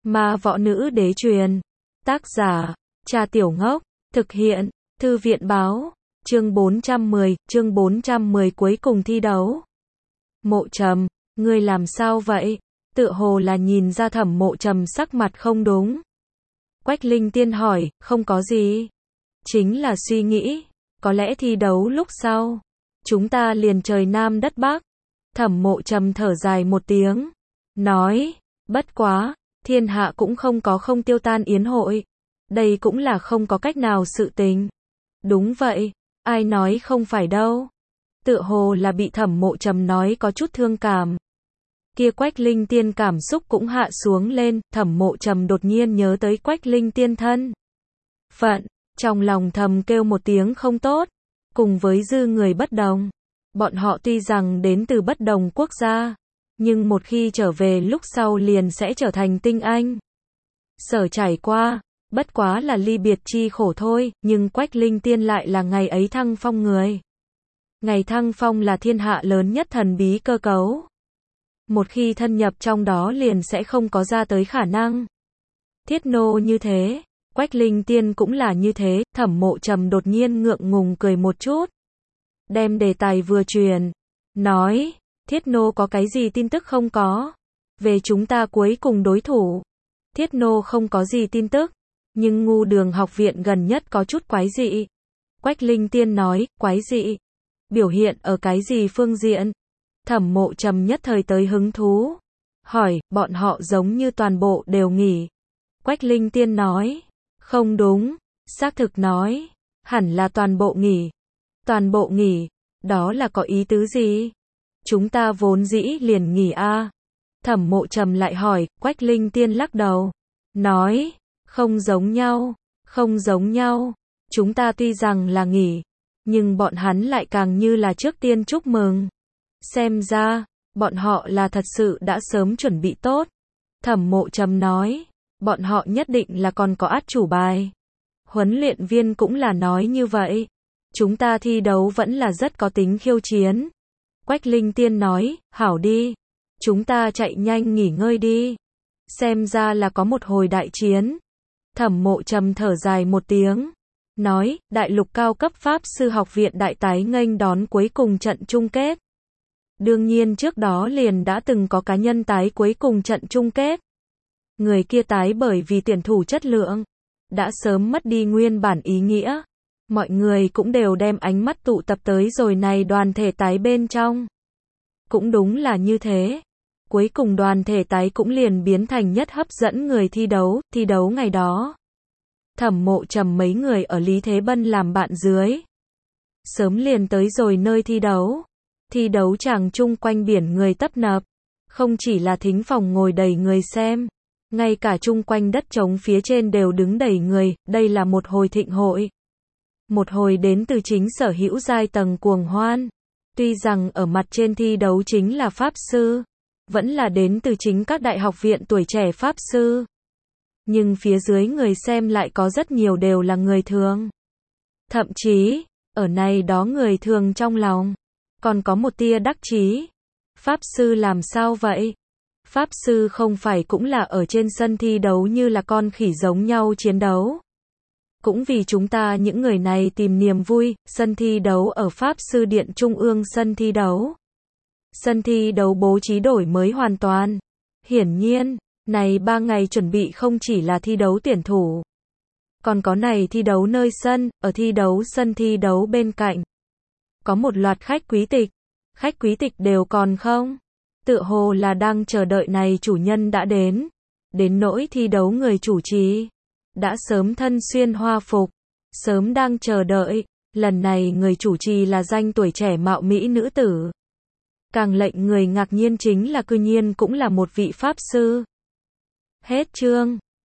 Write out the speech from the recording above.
Ma võ nữ đế truyền. Tác giả, Trà Tiểu Ngốc. Thực hiện, Thư viện báo. Chương 410 cuối cùng thi đấu. Mộ Trầm, ngươi làm sao vậy? Tựa hồ là nhìn ra Thẩm Mộ Trầm sắc mặt không đúng. Quách Linh Tiên hỏi, không có gì. Chính là suy nghĩ, có lẽ thi đấu lúc sau, chúng ta liền trời Nam đất Bắc. Thẩm Mộ Trầm thở dài một tiếng, nói, bất quá, thiên hạ cũng không tiêu tan yến hội. Đây cũng là không có cách nào sự tình. Đúng vậy, ai nói không phải đâu. Tựa hồ là bị Thẩm Mộ Trầm nói có chút thương cảm. Kia Quách Linh Tiên cảm xúc cũng hạ xuống lên, Thẩm Mộ Trầm đột nhiên nhớ tới Quách Linh Tiên thân phận, trong lòng thầm kêu một tiếng không tốt. Cùng với dư người bất đồng, bọn họ tuy rằng đến từ bất đồng quốc gia, nhưng một khi trở về lúc sau liền sẽ trở thành tinh anh. Sở trải qua, bất quá là ly biệt chi khổ thôi, nhưng Quách Linh Tiên lại là ngày ấy thăng phong người. Ngày thăng phong là thiên hạ lớn nhất thần bí cơ cấu. Một khi thân nhập trong đó liền sẽ không có ra tới khả năng. Thiết nô như thế, Quách Linh Tiên cũng là như thế. Thẩm Mộ Trầm đột nhiên ngượng ngùng cười một chút, đem đề tài vừa truyền, nói, Thiết nô có cái gì tin tức không có? Về chúng ta cuối cùng đối thủ. Thiết nô không có gì tin tức, nhưng Ngu Đường học viện gần nhất có chút quái dị. Quách Linh Tiên nói, quái dị? Biểu hiện ở cái gì phương diện? Thẩm Mộ Trầm nhất thời tới hứng thú, hỏi, bọn họ giống như toàn bộ đều nghỉ. Quách Linh Tiên nói, không đúng, xác thực nói, hẳn là toàn bộ nghỉ. Toàn bộ nghỉ, đó là có ý tứ gì? Chúng ta vốn dĩ liền nghỉ a. Thẩm Mộ Trầm lại hỏi. Quách Linh Tiên lắc đầu, nói, không giống nhau, không giống nhau. Chúng ta tuy rằng là nghỉ, nhưng bọn hắn lại càng như là trước tiên chúc mừng. Xem ra, bọn họ là thật sự đã sớm chuẩn bị tốt. Thẩm Mộ Trầm nói, bọn họ nhất định là còn có át chủ bài. Huấn luyện viên cũng là nói như vậy. Chúng ta thi đấu vẫn là rất có tính khiêu chiến. Quách Linh Tiên nói, hảo đi. Chúng ta chạy nhanh nghỉ ngơi đi. Xem ra là có một hồi đại chiến. Thẩm Mộ Trầm thở dài một tiếng, nói, đại lục cao cấp Pháp sư học viện đại tái nghênh đón cuối cùng trận chung kết. Đương nhiên trước đó liền đã từng có cá nhân tái cuối cùng trận chung kết. Người kia tái bởi vì tuyển thủ chất lượng, đã sớm mất đi nguyên bản ý nghĩa. Mọi người cũng đều đem ánh mắt tụ tập tới rồi này đoàn thể tái bên trong. Cũng đúng là như thế. Cuối cùng đoàn thể tái cũng liền biến thành nhất hấp dẫn người thi đấu ngày đó. Thẩm Mộ Trầm mấy người ở Lý Thế Bân làm bạn dưới. Sớm liền tới rồi nơi thi đấu. Thi đấu chàng chung quanh biển người tấp nập. Không chỉ là thính phòng ngồi đầy người xem, ngay cả chung quanh đất trống phía trên đều đứng đầy người. Đây là một hồi thịnh hội. Một hồi đến từ chính sở hữu giai tầng cuồng hoan. Tuy rằng ở mặt trên thi đấu chính là Pháp sư, vẫn là đến từ chính các đại học viện tuổi trẻ Pháp sư. Nhưng phía dưới người xem lại có rất nhiều đều là người thường. Thậm chí, ở này đó người thường trong lòng, còn có một tia đắc chí. Pháp sư làm sao vậy? Pháp sư không phải cũng là ở trên sân thi đấu như là con khỉ giống nhau chiến đấu. Cũng vì chúng ta những người này tìm niềm vui, sân thi đấu ở Pháp sư điện trung ương sân thi đấu. Sân thi đấu bố trí đổi mới hoàn toàn. Hiển nhiên, này 3 ngày chuẩn bị không chỉ là thi đấu tuyển thủ. Còn có này thi đấu nơi sân, ở thi đấu sân thi đấu bên cạnh. Có một loạt khách quý tịch. Khách quý tịch đều còn không? Tựa hồ là đang chờ đợi này chủ nhân đã đến. Đến nỗi thi đấu người chủ trì đã sớm thân xuyên hoa phục, sớm đang chờ đợi. Lần này người chủ trì là danh tuổi trẻ mạo mỹ nữ tử. Càng lệnh người ngạc nhiên chính là cư nhiên cũng là một vị Pháp sư. Hết chương.